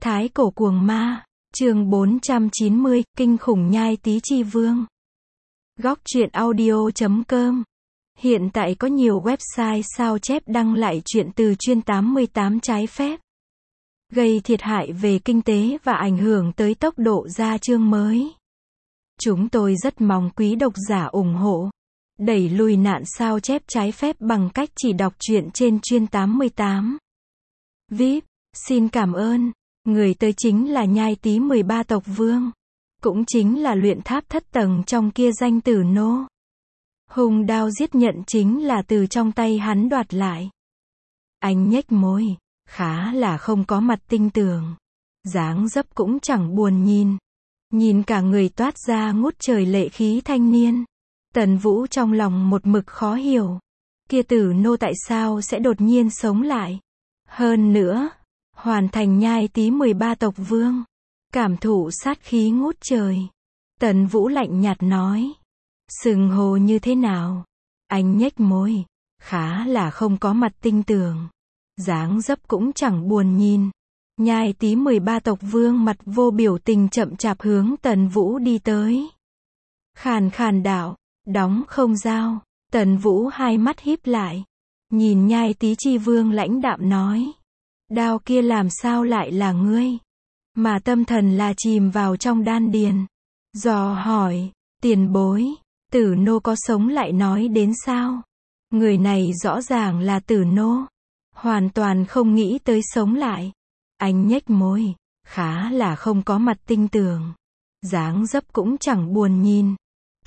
Thái cổ cuồng ma, chương 490, kinh khủng nhai tí chi vương. Góc truyện audio.com. Hiện tại có nhiều website sao chép đăng lại truyện từ chuyên 88 trái phép, gây thiệt hại về kinh tế và ảnh hưởng tới tốc độ ra chương mới. Chúng tôi rất mong quý độc giả ủng hộ, đẩy lùi nạn sao chép trái phép bằng cách chỉ đọc truyện trên chuyên 88. VIP, xin cảm ơn. Người tới chính là nhai tí 13 tộc vương, cũng chính là luyện tháp thất tầng trong kia danh Tử Nô. Hung đao giết nhận chính là từ trong tay hắn đoạt lại. Anh nhếch môi, khá là không có mặt tinh tường, dáng dấp cũng chẳng buồn nhìn. Nhìn cả người toát ra ngút trời lệ khí thanh niên. Tần Vũ trong lòng một mực khó hiểu. Kia Tử Nô tại sao sẽ đột nhiên sống lại? Hơn nữa, hoàn thành nhai tí 13 tộc vương, cảm thụ sát khí ngút trời. Tần Vũ lạnh nhạt nói, xưng hô như thế nào? Anh nhếch môi, khá là không có mặt tinh tường, dáng dấp cũng chẳng buồn nhìn. Nhai tí 13 tộc vương mặt vô biểu tình chậm chạp hướng Tần Vũ đi tới. Khàn khàn đạo, đóng không giao. Tần Vũ hai mắt híp lại, nhìn nhai tí chi vương lãnh đạm nói, đao kia làm sao lại là ngươi? Mà tâm thần là chìm vào trong đan điền. Dò hỏi, tiền bối, Tử Nô có sống lại nói đến sao? Người này rõ ràng là Tử Nô, hoàn toàn không nghĩ tới sống lại. Anh nhếch môi, khá là không có mặt tinh tường, dáng dấp cũng chẳng buồn nhìn.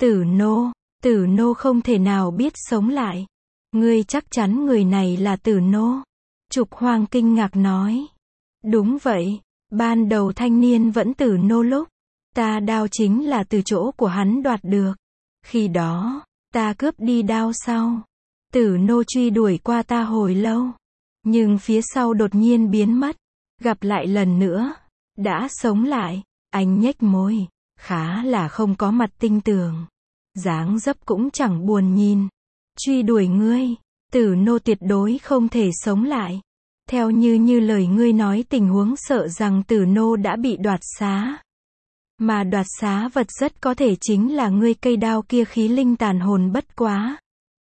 Tử Nô không thể nào biết sống lại. Ngươi chắc chắn người này là Tử Nô? Trục Hoang kinh ngạc nói. Đúng vậy, ban đầu thanh niên vẫn Tử Nô lúc ta đao chính là từ chỗ của hắn đoạt được. Khi đó, ta cướp đi đao sau. Tử Nô truy đuổi qua ta hồi lâu, nhưng phía sau đột nhiên biến mất. Gặp lại lần nữa, đã sống lại. Anh nhếch môi, khá là không có mặt tinh tường, dáng dấp cũng chẳng buồn nhìn. Truy đuổi ngươi, Tử Nô tuyệt đối không thể sống lại. Theo như lời ngươi nói, tình huống sợ rằng Tử Nô đã bị đoạt xá. Mà đoạt xá vật rất có thể chính là ngươi cây đao kia, khí linh tàn hồn bất quá.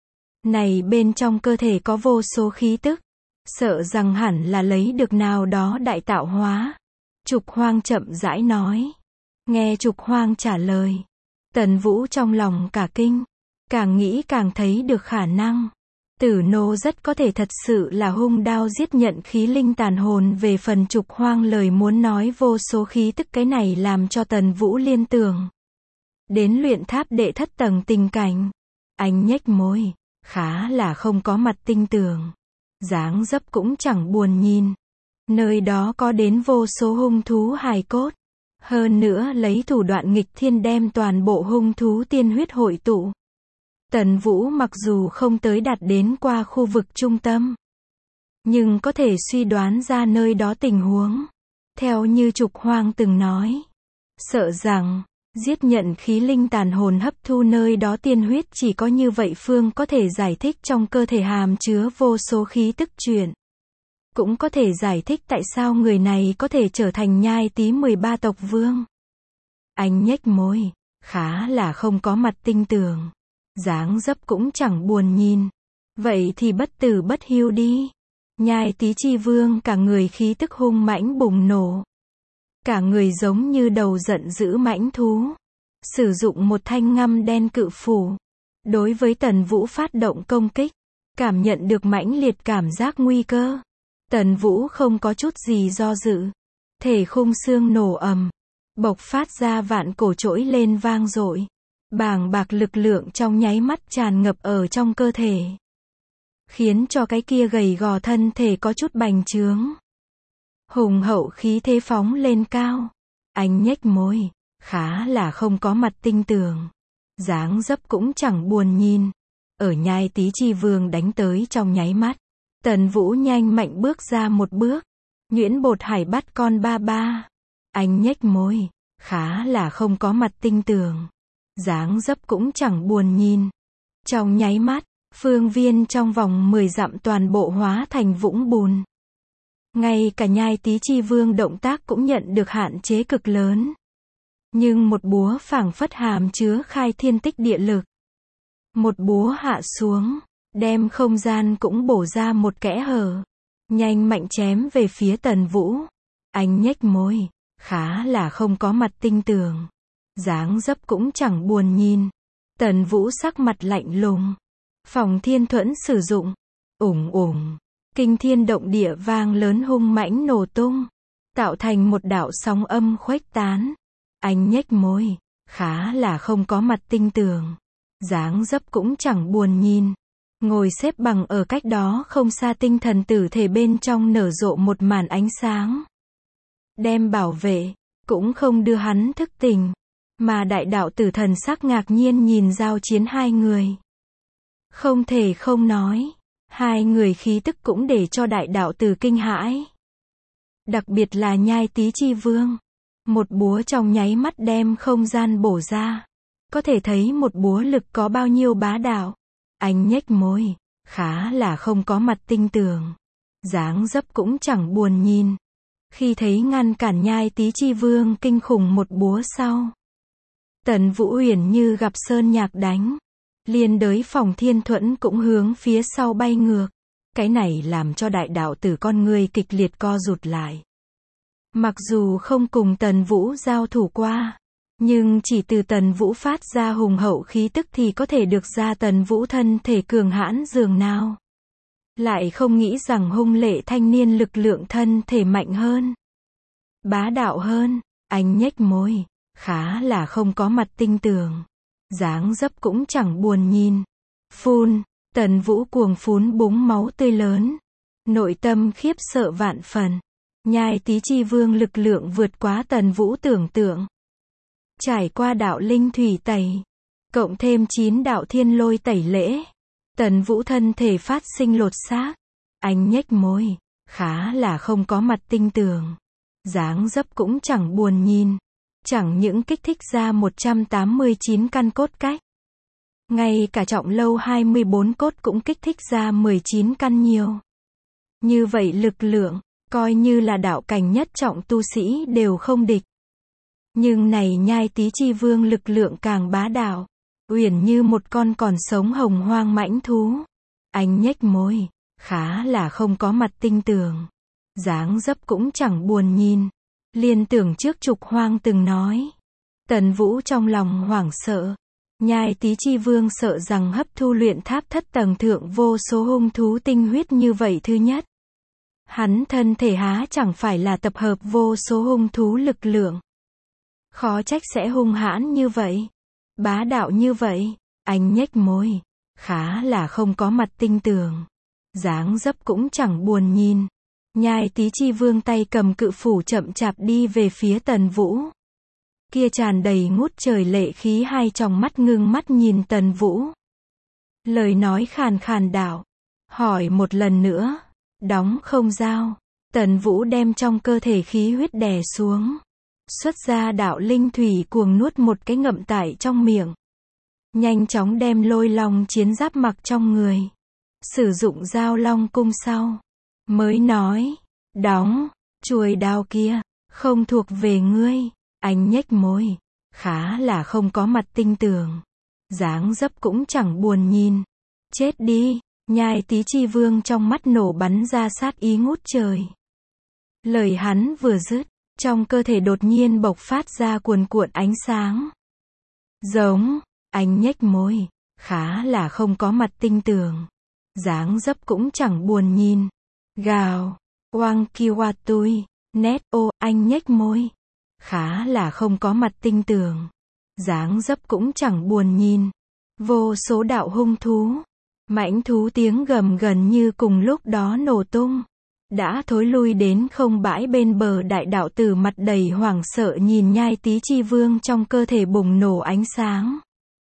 Này bên trong cơ thể có vô số khí tức, sợ rằng hẳn là lấy được nào đó đại tạo hóa. Trục Hoang chậm rãi nói. Nghe Trục Hoang trả lời, Tần Vũ trong lòng cả kinh, càng nghĩ càng thấy được khả năng. Tử Nô rất có thể thật sự là hung đao giết nhận khí linh tàn hồn. Về phần Trục Hoang lời muốn nói vô số khí tức, cái này làm cho Tần Vũ liên tưởng đến luyện tháp đệ thất tầng tình cảnh. Anh nhếch môi, khá là không có mặt tinh tường, dáng dấp cũng chẳng buồn nhìn. Nơi đó có đến vô số hung thú hài cốt. Hơn nữa lấy thủ đoạn nghịch thiên đem toàn bộ hung thú tiên huyết hội tụ. Tần Vũ mặc dù không tới đạt đến qua khu vực trung tâm, nhưng có thể suy đoán ra nơi đó tình huống. Theo như Trục Hoang từng nói, sợ rằng giết nhận khí linh tàn hồn hấp thu nơi đó tiên huyết, chỉ có như vậy phương có thể giải thích trong cơ thể hàm chứa vô số khí tức chuyện. Cũng có thể giải thích tại sao người này có thể trở thành nhai tí 13 tộc vương. Anh nhếch môi, khá là không có mặt tinh tường, dáng dấp cũng chẳng buồn nhìn. Vậy thì bất tử bất hiu đi. Nhai tí chi vương cả người khí tức hung mãnh bùng nổ. Cả người giống như đầu giận dữ mãnh thú. Sử dụng một thanh ngăm đen cự phủ, đối với Tần Vũ phát động công kích. Cảm nhận được mãnh liệt cảm giác nguy cơ, Tần Vũ không có chút gì do dự. Thể khung xương nổ ầm, bộc phát ra vạn cổ trỗi lên vang dội. Bàng bạc lực lượng trong nháy mắt tràn ngập ở trong cơ thể, khiến cho cái kia gầy gò thân thể có chút bành trướng. Hùng hậu khí thế phóng lên cao. Anh nhếch môi, khá là không có mặt tinh tường, dáng dấp cũng chẳng buồn nhìn. Ở nhai tí chi vương đánh tới trong nháy mắt, Tần Vũ nhanh mạnh bước ra một bước. Nhuyễn bột hải bắt con ba ba. Anh nhếch môi, khá là không có mặt tinh tường, dáng dấp cũng chẳng buồn nhìn. Trong nháy mắt, phương viên trong vòng 10 dặm toàn bộ hóa thành vũng bùn. Ngay cả nhai tí chi vương động tác cũng nhận được hạn chế cực lớn. Nhưng một búa phảng phất hàm chứa khai thiên tích địa lực. Một búa hạ xuống, đem không gian cũng bổ ra một kẽ hở. Nhanh mạnh chém về phía Tần Vũ. Anh nhếch môi, khá là không có mặt tinh tường. Dáng dấp cũng chẳng buồn nhìn. Tần Vũ sắc mặt lạnh lùng. Phòng thiên thuẫn sử dụng. Ủng ủng. Kinh thiên động địa vang lớn hung mãnh nổ tung. Tạo thành một đạo sóng âm khuếch tán. Anh nhếch môi, khá là không có mặt tinh tường. Dáng dấp cũng chẳng buồn nhìn. Ngồi xếp bằng ở cách đó không xa tinh thần tử thể bên trong nở rộ một màn ánh sáng. Đem bảo vệ, cũng không đưa hắn thức tỉnh. Mà đại đạo tử thần sắc ngạc nhiên nhìn giao chiến hai người. Không thể không nói, hai người khí tức cũng để cho đại đạo tử kinh hãi. Đặc biệt là nhai tí chi vương. Một búa trong nháy mắt đem không gian bổ ra. Có thể thấy một búa lực có bao nhiêu bá đạo. Anh nhếch môi, khá là không có mặt tinh tường. Dáng dấp cũng chẳng buồn nhìn. Khi thấy ngăn cản nhai tí chi vương kinh khủng một búa sau. Tần Vũ Uyển như gặp sơn nhạc đánh. Liên đới phòng thiên thuẫn cũng hướng phía sau bay ngược. Cái này làm cho đại đạo tử con người kịch liệt co rụt lại. Mặc dù không cùng Tần Vũ giao thủ qua. Nhưng chỉ từ Tần Vũ phát ra hùng hậu khí tức thì có thể được ra Tần Vũ thân thể cường hãn dường nào. Lại không nghĩ rằng hung lệ thanh niên lực lượng thân thể mạnh hơn. Bá đạo hơn, anh nhếch môi, khá là không có mặt tinh tường. Dáng dấp cũng chẳng buồn nhìn. Phun, Tần Vũ cuồng phún búng máu tươi lớn. Nội tâm khiếp sợ vạn phần. Nhai tí chi vương lực lượng vượt quá Tần Vũ tưởng tượng. Trải qua đạo linh thủy tẩy, cộng thêm 9 đạo thiên lôi tẩy lễ, Tần Vũ thân thể phát sinh lột xác. Anh nhếch môi, khá là không có mặt tinh tường. Dáng dấp cũng chẳng buồn nhìn. Chẳng những kích thích ra 189 căn cốt cách. Ngay cả trọng lâu 24 cốt cũng kích thích ra 19 căn nhiều. Như vậy lực lượng, coi như là đạo cảnh nhất trọng tu sĩ đều không địch. Nhưng này nhai tí chi vương lực lượng càng bá đạo. Uyển như một con còn sống hồng hoang mãnh thú. Anh nhếch môi, khá là không có mặt tinh tường. Dáng dấp cũng chẳng buồn nhìn. Liên tưởng trước Trục Hoang từng nói. Tần Vũ trong lòng hoảng sợ. Nhai tí chi vương sợ rằng hấp thu luyện tháp thất tầng thượng vô số hung thú tinh huyết như vậy thứ nhất. Hắn thân thể há chẳng phải là tập hợp vô số hung thú lực lượng. Khó trách sẽ hung hãn như vậy. Bá đạo như vậy. Anh nhếch môi. Khá là không có mặt tinh tường. Dáng dấp cũng chẳng buồn nhìn. Nhai tí chi vương tay cầm cự phủ chậm chạp đi về phía Tần Vũ. Kia tràn đầy ngút trời lệ khí hai tròng mắt ngưng mắt nhìn Tần Vũ. Lời nói khàn khàn đạo. Hỏi một lần nữa. Đóng không giao. Tần Vũ đem trong cơ thể khí huyết đè xuống. Xuất ra đạo linh thủy cuồng nuốt một cái ngậm tại trong miệng. Nhanh chóng đem lôi long chiến giáp mặc trong người. Sử dụng dao long cung sau. Mới nói. Đóng. Chuôi đao kia. Không thuộc về ngươi. Anh nhếch môi. Khá là không có mặt tinh tường. Dáng dấp cũng chẳng buồn nhìn. Chết đi. Nhai tí chi vương trong mắt nổ bắn ra sát ý ngút trời. Lời hắn vừa dứt. Trong cơ thể đột nhiên bộc phát ra cuồn cuộn ánh sáng. Giống. Anh nhếch môi. Khá là không có mặt tinh tường. Dáng dấp cũng chẳng buồn nhìn. Gào. Oang kiwa tui. Nét ô. Anh nhếch môi. Khá là không có mặt tinh tường. Dáng dấp cũng chẳng buồn nhìn. Vô số đạo hung thú. Mãnh thú tiếng gầm gần như cùng lúc đó nổ tung. Đã thối lui đến không bãi bên bờ đại đạo tử mặt đầy hoảng sợ nhìn nhai tí chi vương trong cơ thể bùng nổ ánh sáng.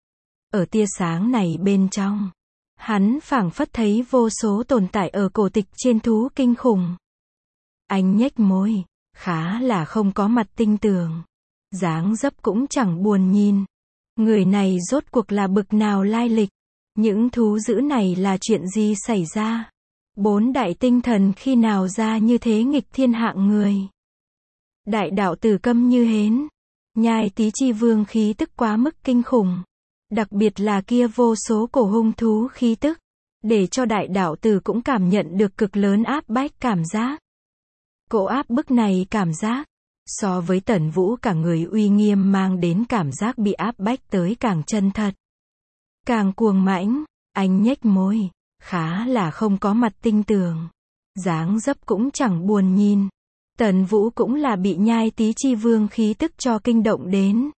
Ở tia sáng này bên trong. Hắn phảng phất thấy vô số tồn tại ở cổ tịch trên thú kinh khủng. Anh nhếch môi. Khá là không có mặt tinh tường. Dáng dấp cũng chẳng buồn nhìn. Người này rốt cuộc là bực nào lai lịch. Những thú dữ này là chuyện gì xảy ra? 4 đại tinh thần khi nào ra như thế nghịch thiên hạng người. Đại đạo tử câm như hến. Nhai tí chi vương khí tức quá mức kinh khủng. Đặc biệt là kia vô số cổ hung thú khí tức. Để cho đại đạo tử cũng cảm nhận được cực lớn áp bách cảm giác. Cỗ áp bức này cảm giác. So với Tần Vũ cả người uy nghiêm mang đến cảm giác bị áp bách tới càng chân thật. Càng cuồng mãnh. Anh nhếch môi. Khá là không có mặt tinh tường. Dáng dấp cũng chẳng buồn nhìn. Tần Vũ cũng là bị nhai tí chi vương khí tức cho kinh động đến.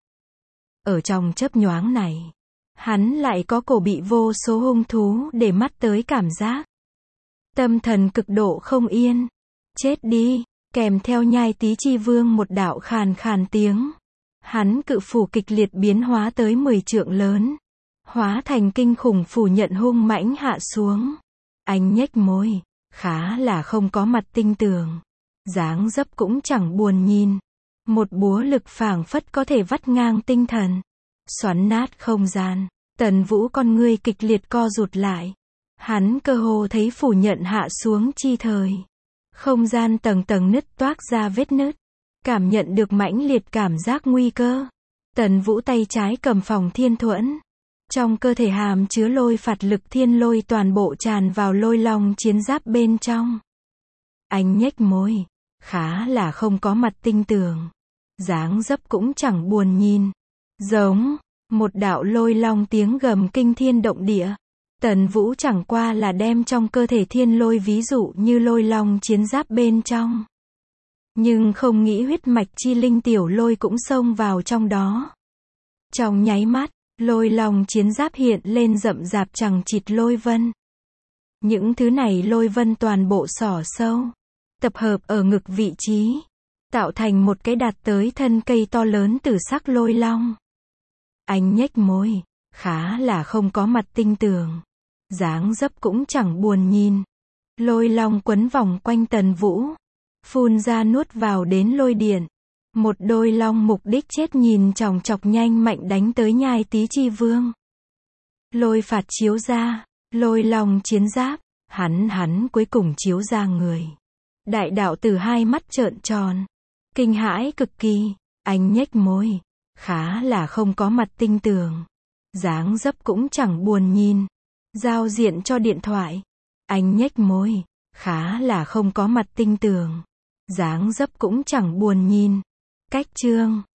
Ở trong chớp nhoáng này, hắn lại có cổ bị vô số hung thú để mắt tới cảm giác. Tâm thần cực độ không yên. Chết đi, kèm theo nhai tí chi vương một đạo khàn khàn tiếng. Hắn cự phủ kịch liệt biến hóa tới 10 trượng lớn. Hóa thành kinh khủng phủ nhận hung mãnh hạ xuống. Anh nhếch môi, khá là không có mặt tinh tường. Dáng dấp cũng chẳng buồn nhìn. Một búa lực phảng phất có thể vắt ngang tinh thần. Xoắn nát không gian. Tần Vũ con ngươi kịch liệt co rụt lại. Hắn cơ hồ thấy phủ nhận hạ xuống chi thời. Không gian tầng tầng nứt toác ra vết nứt. Cảm nhận được mãnh liệt cảm giác nguy cơ. Tần Vũ tay trái cầm phòng thiên thuẫn. Trong cơ thể hàm chứa lôi phạt lực thiên lôi toàn bộ tràn vào lôi long chiến giáp bên trong. Anh nhếch môi. Khá là không có mặt tinh tường. Dáng dấp cũng chẳng buồn nhìn. Giống. Một đạo lôi long tiếng gầm kinh thiên động địa. Tần Vũ chẳng qua là đem trong cơ thể thiên lôi ví dụ như lôi long chiến giáp bên trong. Nhưng không nghĩ huyết mạch chi linh tiểu lôi cũng xông vào trong đó. Trong nháy mắt, lôi long chiến giáp hiện lên rậm rạp chằng chịt lôi vân. Những thứ này lôi vân toàn bộ xỏ sâu. Tập hợp ở ngực vị trí. Tạo thành một cái đạt tới thân cây to lớn tử sắc lôi long. Anh nhếch môi. Khá là không có mặt tinh tường. Dáng dấp cũng chẳng buồn nhìn. Lôi long quấn vòng quanh Tần Vũ. Phun ra nuốt vào đến lôi điện. Một đôi long mục đích chết nhìn chòng chọc nhanh mạnh đánh tới nhai tí chi vương. Lôi phạt chiếu ra. Lôi long chiến giáp. Hắn cuối cùng chiếu ra người. Đại đạo tử hai mắt trợn tròn. Kinh hãi cực kỳ. Anh nhếch môi. Khá là không có mặt tinh tường. Dáng dấp cũng chẳng buồn nhìn. Giao diện cho điện thoại. Anh nhếch môi. Khá là không có mặt tinh tường. Dáng dấp cũng chẳng buồn nhìn. Cách chương